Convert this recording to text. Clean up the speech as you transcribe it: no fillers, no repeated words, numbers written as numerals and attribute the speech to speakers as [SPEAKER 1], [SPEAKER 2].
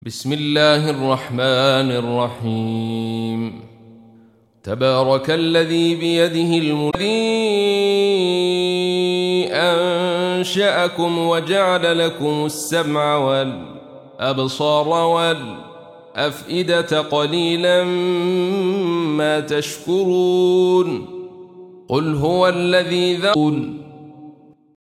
[SPEAKER 1] بسم الله الرحمن الرحيم. تبارك الذي بيده الملك، الذي أنشأكم وجعل لكم السمع والأبصار والأفئدة قليلا ما تشكرون. قل هو الذي ذرأكم